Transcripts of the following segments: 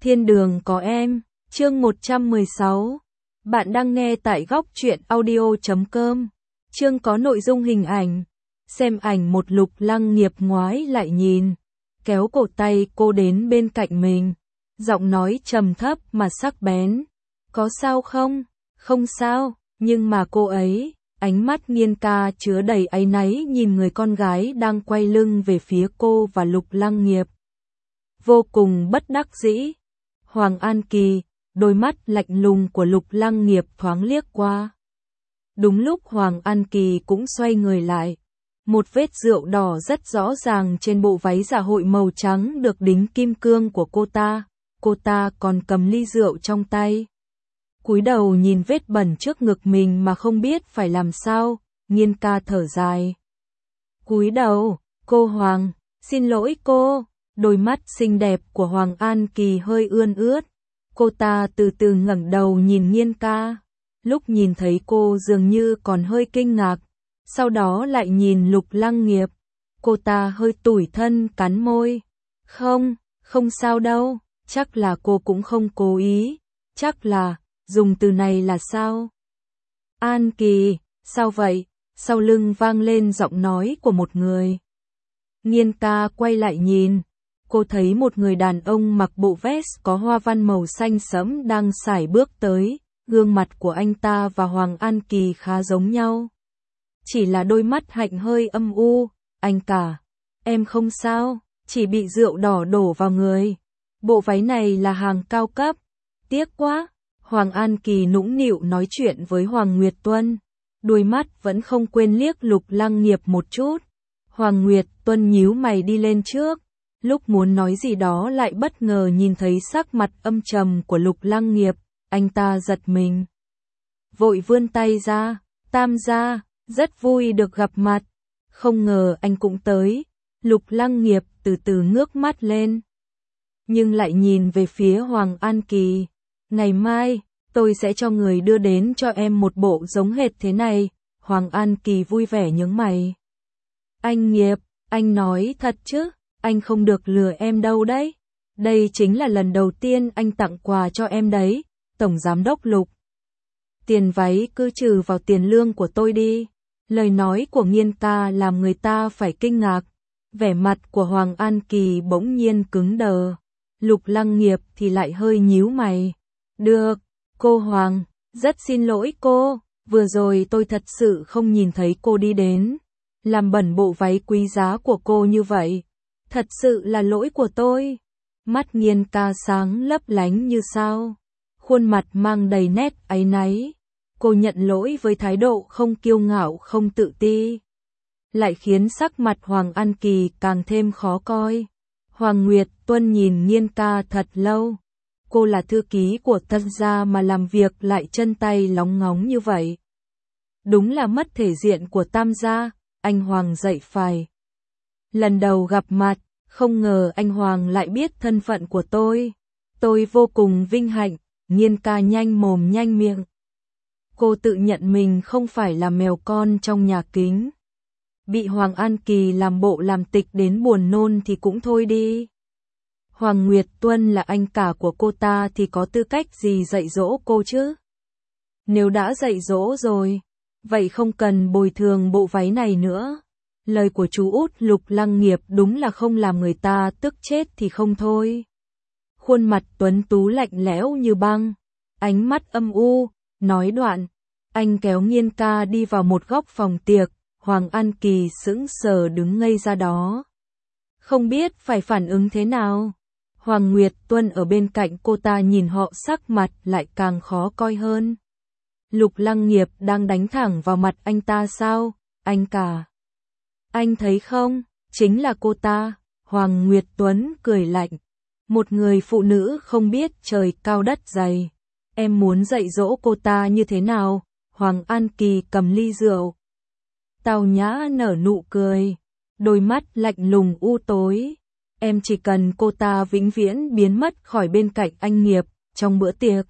Thiên đường có em, chương 116. Bạn đang nghe tại góc truyện audio.com. Chương có nội dung hình ảnh. Xem ảnh một Lục Lăng Nghiệp ngoái lại nhìn, kéo cổ tay cô đến bên cạnh mình. Giọng nói trầm thấp mà sắc bén. Có sao không? Không sao, nhưng mà cô ấy, ánh mắt Nghiên Ca chứa đầy áy náy nhìn người con gái đang quay lưng về phía cô và Lục Lăng Nghiệp. Vô cùng bất đắc dĩ. Hoàng An Kỳ, đôi mắt lạnh lùng của Lục Lăng Nghiệp thoáng liếc qua. Đúng lúc Hoàng An Kỳ cũng xoay người lại. Một vết rượu đỏ rất rõ ràng trên bộ váy dạ hội màu trắng được đính kim cương của cô ta còn cầm ly rượu trong tay. Cúi đầu nhìn vết bẩn trước ngực mình mà không biết phải làm sao, Nghiên Ca thở dài. Cúi đầu, cô Hoàng, xin lỗi cô. Đôi mắt xinh đẹp của Hoàng An Kỳ hơi ươn ướt. Cô ta từ từ ngẩng đầu nhìn Nghiên Ca. Lúc nhìn thấy cô dường như còn hơi kinh ngạc. Sau đó lại nhìn Lục Lăng Nghiệp. Cô ta hơi tủi thân cắn môi. Không sao đâu. Chắc là cô cũng không cố ý. Chắc là, dùng từ này là sao? An Kỳ, sao vậy? Sau lưng vang lên giọng nói của một người. Nghiên Ca quay lại nhìn. Cô thấy một người đàn ông mặc bộ vest có hoa văn màu xanh sẫm đang sải bước tới, gương mặt của anh ta và Hoàng An Kỳ khá giống nhau. Chỉ là đôi mắt hạnh hơi âm u, anh cả, em không sao, chỉ bị rượu đỏ đổ vào người. Bộ váy này là hàng cao cấp, tiếc quá. Hoàng An Kỳ nũng nịu nói chuyện với Hoàng Nguyệt Tuân, đôi mắt vẫn không quên liếc Lục Lăng Nghiệp một chút. Hoàng Nguyệt Tuân nhíu mày đi lên trước. Lúc muốn nói gì đó lại bất ngờ nhìn thấy sắc mặt âm trầm của Lục Lăng Nghiệp, anh ta giật mình. Vội vươn tay ra, Tam gia, rất vui được gặp mặt. Không ngờ anh cũng tới. Lục Lăng Nghiệp từ từ ngước mắt lên. Nhưng lại nhìn về phía Hoàng An Kỳ. Ngày mai, tôi sẽ cho người đưa đến cho em một bộ giống hệt thế này. Hoàng An Kỳ vui vẻ nhướng mày. Anh Nghiệp, anh nói thật chứ? Anh không được lừa em đâu đấy. Đây chính là lần đầu tiên anh tặng quà cho em đấy, Tổng Giám đốc Lục. Tiền váy cứ trừ vào tiền lương của tôi đi. Lời nói của Nghiên Ca làm người ta phải kinh ngạc. Vẻ mặt của Hoàng An Kỳ bỗng nhiên cứng đờ. Lục Lăng Nghiệp thì lại hơi nhíu mày. Được, cô Hoàng, rất xin lỗi cô. Vừa rồi tôi thật sự không nhìn thấy cô đi đến. Làm bẩn bộ váy quý giá của cô như vậy. Thật sự là lỗi của tôi. Mắt Nghiên Ca sáng lấp lánh như sao. Khuôn mặt mang đầy nét áy náy. Cô nhận lỗi với thái độ không kiêu ngạo không tự ti. Lại khiến sắc mặt Hoàng An Kỳ càng thêm khó coi. Hoàng Nguyệt Tuân nhìn Nghiên Ca thật lâu. Cô là thư ký của Tân gia mà làm việc lại chân tay lóng ngóng như vậy. Đúng là mất thể diện của Tam gia, anh Hoàng dậy phải. Lần đầu gặp mặt, không ngờ anh Hoàng lại biết thân phận của tôi. Tôi vô cùng vinh hạnh, Nghiên Ca nhanh mồm nhanh miệng. Cô tự nhận mình không phải là mèo con trong nhà kính. Bị Hoàng An Kỳ làm bộ làm tịch đến buồn nôn thì cũng thôi đi. Hoàng Nguyệt Tuân là anh cả của cô ta thì có tư cách gì dạy dỗ cô chứ? Nếu đã dạy dỗ rồi, vậy không cần bồi thường bộ váy này nữa. Lời của chú út Lục Lăng Nghiệp đúng là không làm người ta tức chết thì không thôi. Khuôn mặt tuấn tú lạnh lẽo như băng, ánh mắt âm u, nói đoạn. Anh kéo Nghiên Ca đi vào một góc phòng tiệc, Hoàng An Kỳ sững sờ đứng ngây ra đó. Không biết phải phản ứng thế nào. Hoàng Nguyệt Tuân ở bên cạnh cô ta nhìn họ sắc mặt lại càng khó coi hơn. Lục Lăng Nghiệp đang đánh thẳng vào mặt anh ta sao, anh cả. Anh thấy không, chính là cô ta. Hoàng Nguyệt Tuấn cười lạnh. Một người phụ nữ không biết trời cao đất dày. Em muốn dạy dỗ cô ta như thế nào? Hoàng An Kỳ cầm ly rượu. Tào nhã nở nụ cười. Đôi mắt lạnh lùng u tối. Em chỉ cần cô ta vĩnh viễn biến mất khỏi bên cạnh anh Nghiệp trong bữa tiệc.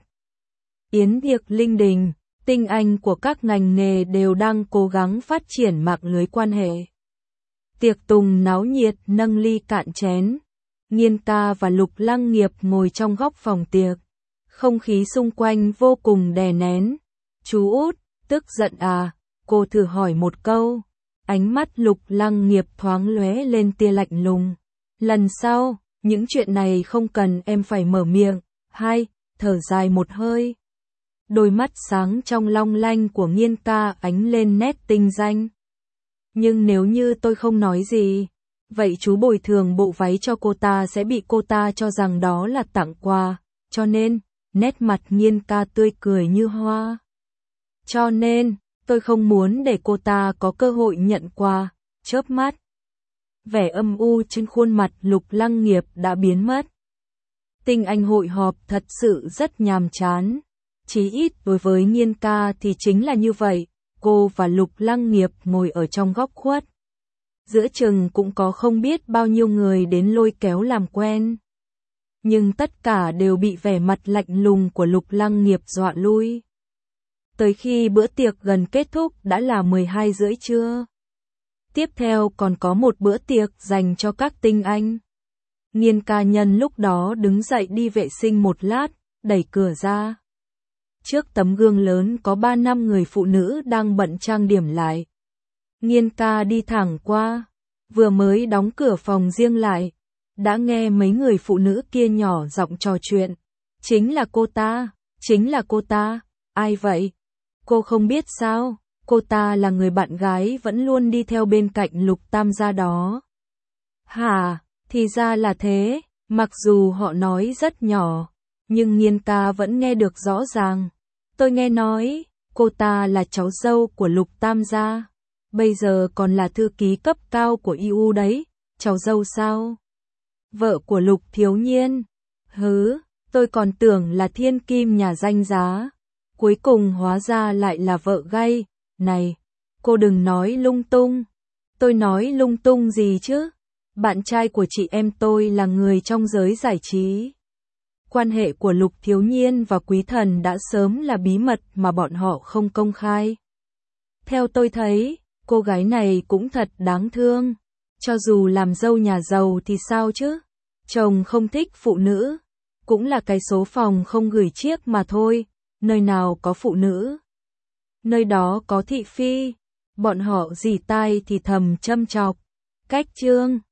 Yến tiệc linh đình, tinh anh của các ngành nghề đều đang cố gắng phát triển mạng lưới quan hệ. Tiệc tùng náo nhiệt nâng ly cạn chén. Nghiên ca và Lục Lăng Nghiệp ngồi trong góc phòng tiệc. Không khí xung quanh vô cùng đè nén. Chú út, tức giận à? Cô thử hỏi một câu. Ánh mắt Lục Lăng Nghiệp thoáng lóe lên tia lạnh lùng. Lần sau, những chuyện này không cần em phải mở miệng. Hai, thở dài một hơi. Đôi mắt sáng trong long lanh của Nghiên ca ánh lên nét tinh danh. Nhưng nếu như tôi không nói gì, vậy chú bồi thường bộ váy cho cô ta sẽ bị cô ta cho rằng đó là tặng quà. Cho nên, nét mặt Nghiên ca tươi cười như hoa. Cho nên, tôi không muốn để cô ta có cơ hội nhận quà. Chớp mắt, vẻ âm u trên khuôn mặt Lục Lăng Nghiệp đã biến mất. Tinh anh hội họp thật sự rất nhàm chán. Chí ít đối với Nghiên ca thì chính là như vậy. Cô và Lục Lăng Nghiệp ngồi ở trong góc khuất. Giữa chừng cũng có không biết bao nhiêu người đến lôi kéo làm quen. Nhưng tất cả đều bị vẻ mặt lạnh lùng của Lục Lăng Nghiệp dọa lui. Tới khi bữa tiệc gần kết thúc đã là 12 rưỡi trưa. Tiếp theo còn có một bữa tiệc dành cho các tinh anh. Nghiên ca nhân lúc đó đứng dậy đi vệ sinh một lát, đẩy cửa ra. Trước tấm gương lớn có 3-5 người phụ nữ đang bận trang điểm lại. Nghiên ca đi thẳng qua, vừa mới đóng cửa phòng riêng lại, đã nghe mấy người phụ nữ kia nhỏ giọng trò chuyện. Chính là cô ta, ai vậy? Cô không biết sao, cô ta là người bạn gái vẫn luôn đi theo bên cạnh Lục Tam gia đó. Hả, thì ra là thế, mặc dù họ nói rất nhỏ, nhưng Nghiên ca vẫn nghe được rõ ràng. Tôi nghe nói, cô ta là cháu dâu của Lục Tam gia, bây giờ còn là thư ký cấp cao của EU đấy, cháu dâu sao? Vợ của Lục Thiếu Nhiên. Hứ, tôi còn tưởng là thiên kim nhà danh giá. Cuối cùng hóa ra lại là vợ gay. Này, cô đừng nói lung tung. Tôi nói lung tung gì chứ? Bạn trai của chị em tôi là người trong giới giải trí. Quan hệ của Lục Thiếu Nhiên và Quý Thần đã sớm là bí mật mà bọn họ không công khai. Theo tôi thấy, cô gái này cũng thật đáng thương. Cho dù làm dâu nhà giàu thì sao chứ? Chồng không thích phụ nữ, cũng là cái số phòng không gửi chiếc mà thôi. Nơi nào có phụ nữ, nơi đó có thị phi. Bọn họ rỉ tai thì thầm châm chọc. Cách chương